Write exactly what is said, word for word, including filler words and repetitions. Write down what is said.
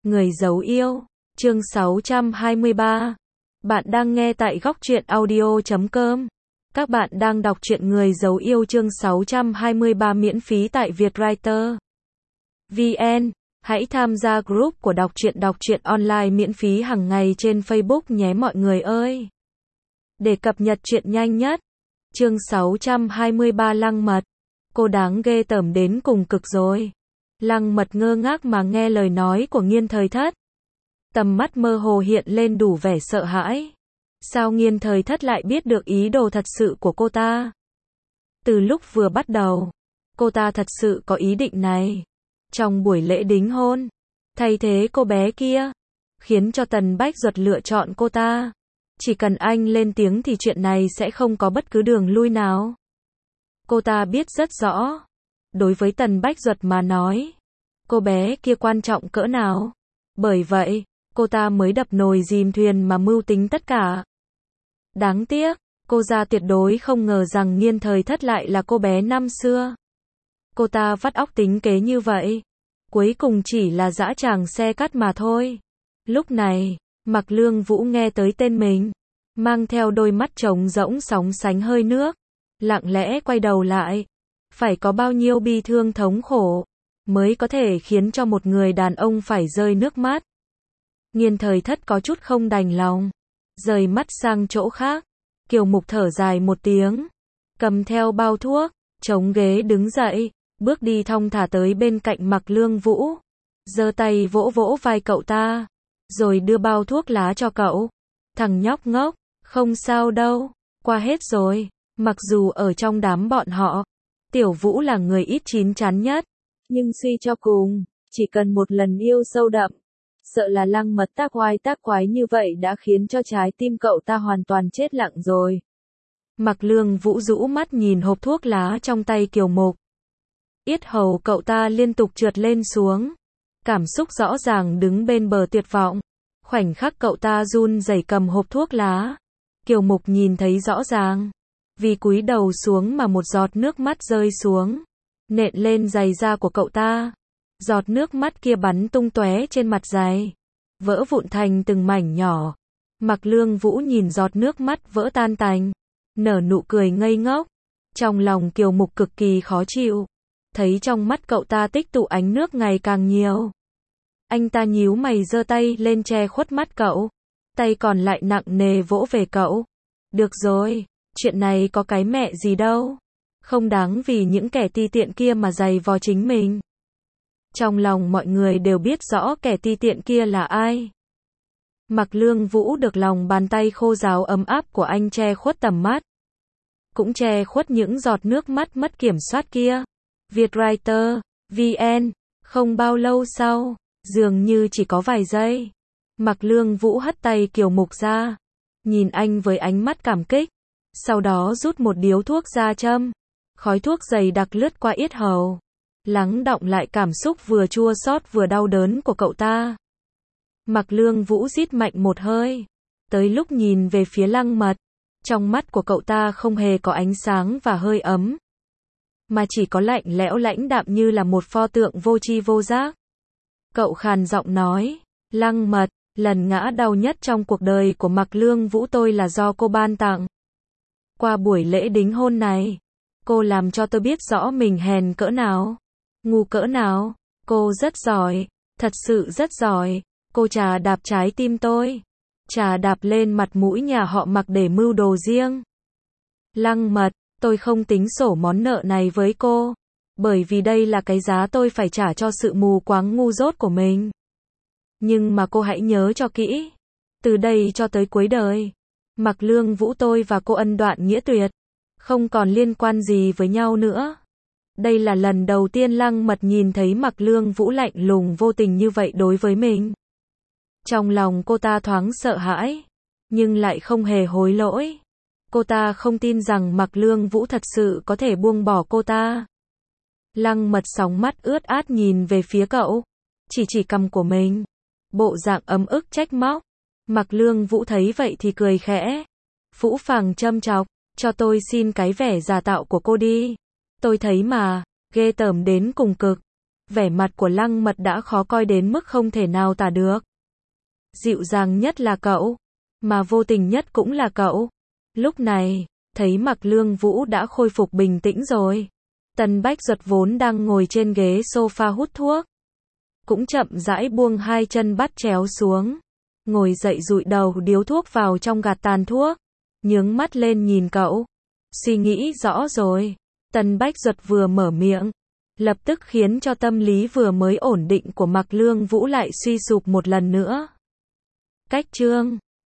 Người giấu yêu, chương sáu trăm hai mươi ba. Bạn đang nghe tại góc truyện audio chấm com. Các bạn đang đọc truyện Người giấu yêu chương sáu trăm hai mươi ba miễn phí tại Vietwriter chấm vn. Hãy tham gia group của đọc truyện đọc truyện online miễn phí hàng ngày trên Facebook nhé mọi người ơi. Để cập nhật truyện nhanh nhất. Chương sáu trăm hai mươi ba Lăng Mật. Cô đáng ghê tởm đến cùng cực rồi. Lăng Mật ngơ ngác mà nghe lời nói của Nghiên Thời Thất. Tầm mắt mơ hồ hiện lên đủ vẻ sợ hãi. Sao Nghiên Thời Thất lại biết được ý đồ thật sự của cô ta? Từ lúc vừa bắt đầu, cô ta thật sự có ý định này. Trong buổi lễ đính hôn, thay thế cô bé kia, khiến cho Tần Bách Duật lựa chọn cô ta. Chỉ cần anh lên tiếng thì chuyện này sẽ không có bất cứ đường lui nào. Cô ta biết rất rõ. Đối với Tần Bách Duật mà nói, cô bé kia quan trọng cỡ nào. Bởi vậy, cô ta mới đập nồi dìm thuyền mà mưu tính tất cả. Đáng tiếc, cô ra tuyệt đối không ngờ rằng Nghiên Thời Thất lại là cô bé năm xưa. Cô ta vắt óc tính kế như vậy, cuối cùng chỉ là dã tràng xe cát mà thôi. Lúc này, Mạc Lương Vũ nghe tới tên mình, mang theo đôi mắt trống rỗng sóng sánh hơi nước, lặng lẽ quay đầu lại. Phải có bao nhiêu bi thương thống khổ, mới có thể khiến cho một người đàn ông phải rơi nước mắt. Nghiên Thời Thất có chút không đành lòng, rời mắt sang chỗ khác. Kiều Mục thở dài một tiếng, cầm theo bao thuốc, chống ghế đứng dậy, bước đi thong thả tới bên cạnh Mạc Lương Vũ, giơ tay vỗ vỗ vai cậu ta, rồi đưa bao thuốc lá cho cậu. Thằng nhóc ngốc, không sao đâu, qua hết rồi. Mặc dù ở trong đám bọn họ, Tiểu Vũ là người ít chín chắn nhất, nhưng suy cho cùng, chỉ cần một lần yêu sâu đậm, sợ là Lăng Mật tác oai tác quái như vậy đã khiến cho trái tim cậu ta hoàn toàn chết lặng rồi. Mạc Lương Vũ rũ mắt nhìn hộp thuốc lá trong tay Kiều Mục. Yết hầu cậu ta liên tục trượt lên xuống, cảm xúc rõ ràng đứng bên bờ tuyệt vọng. Khoảnh khắc cậu ta run rẩy cầm hộp thuốc lá, Kiều Mục nhìn thấy rõ ràng. Vì cúi đầu xuống mà một giọt nước mắt rơi xuống, nện lên giày da của cậu ta. Giọt nước mắt kia bắn tung tóe trên mặt giày, vỡ vụn thành từng mảnh nhỏ. Mạc Lương Vũ nhìn giọt nước mắt vỡ tan tành, nở nụ cười ngây ngốc. Trong lòng Kiều Mục cực kỳ khó chịu, thấy trong mắt cậu ta tích tụ ánh nước ngày càng nhiều. Anh ta nhíu mày giơ tay lên che khuất mắt cậu, tay còn lại nặng nề vỗ về cậu. Được rồi, chuyện này có cái mẹ gì đâu, không đáng vì những kẻ ti tiện kia mà giày vò chính mình. Trong lòng mọi người đều biết rõ kẻ ti tiện kia là ai. Mạc Lương Vũ được lòng bàn tay khô ráo ấm áp của anh che khuất tầm mắt, cũng che khuất những giọt nước mắt mất kiểm soát kia. Vietwriter chấm vn. Không bao lâu sau, dường như chỉ có vài giây, Mạc Lương Vũ hất tay Kiều Mục ra, nhìn anh với ánh mắt cảm kích, sau đó rút một điếu thuốc ra châm. Khói thuốc dày đặc lướt qua yết hầu, lắng đọng lại cảm xúc vừa chua xót vừa đau đớn của cậu ta. Mạc Lương Vũ rít mạnh một hơi, tới lúc nhìn về phía Lăng Mật, trong mắt của cậu ta không hề có ánh sáng và hơi ấm, mà chỉ có lạnh lẽo lãnh đạm như là một pho tượng vô tri vô giác. Cậu khàn giọng nói, Lăng Mật, lần ngã đau nhất trong cuộc đời của Mạc Lương Vũ tôi là do cô ban tặng. Qua buổi lễ đính hôn này, cô làm cho tôi biết rõ mình hèn cỡ nào, ngu cỡ nào. Cô rất giỏi, thật sự rất giỏi. Cô trà đạp trái tim tôi, trà đạp lên mặt mũi nhà họ Mạc để mưu đồ riêng. Lăng Mật, tôi không tính sổ món nợ này với cô, bởi vì đây là cái giá tôi phải trả cho sự mù quáng ngu dốt của mình. Nhưng mà cô hãy nhớ cho kỹ, từ đây cho tới cuối đời, Mạc Lương Vũ tôi và cô ân đoạn nghĩa tuyệt, không còn liên quan gì với nhau nữa. Đây là lần đầu tiên Lăng Mật nhìn thấy Mạc Lương Vũ lạnh lùng vô tình như vậy đối với mình. Trong lòng cô ta thoáng sợ hãi, nhưng lại không hề hối lỗi. Cô ta không tin rằng Mạc Lương Vũ thật sự có thể buông bỏ cô ta. Lăng Mật sóng mắt ướt át nhìn về phía cậu, chỉ chỉ cằm của mình, bộ dạng ấm ức trách móc. Mạc Lương Vũ thấy vậy thì cười khẽ, phũ phàng châm chọc, cho tôi xin cái vẻ giả tạo của cô đi. Tôi thấy mà, ghê tởm đến cùng cực. Vẻ mặt của Lăng Mật đã khó coi đến mức không thể nào tả được. Dịu dàng nhất là cậu, mà vô tình nhất cũng là cậu. Lúc này, thấy Mạc Lương Vũ đã khôi phục bình tĩnh rồi. Tần Bách Duật vốn đang ngồi trên ghế sofa hút thuốc, cũng chậm rãi buông hai chân bắt chéo xuống, ngồi dậy dụi đầu điếu thuốc vào trong gạt tàn thuốc, nhướng mắt lên nhìn cậu. Suy nghĩ rõ rồi. Tần Bách Duật vừa mở miệng, lập tức khiến cho tâm lý vừa mới ổn định của Mạc Lương Vũ lại suy sụp một lần nữa. Cách chương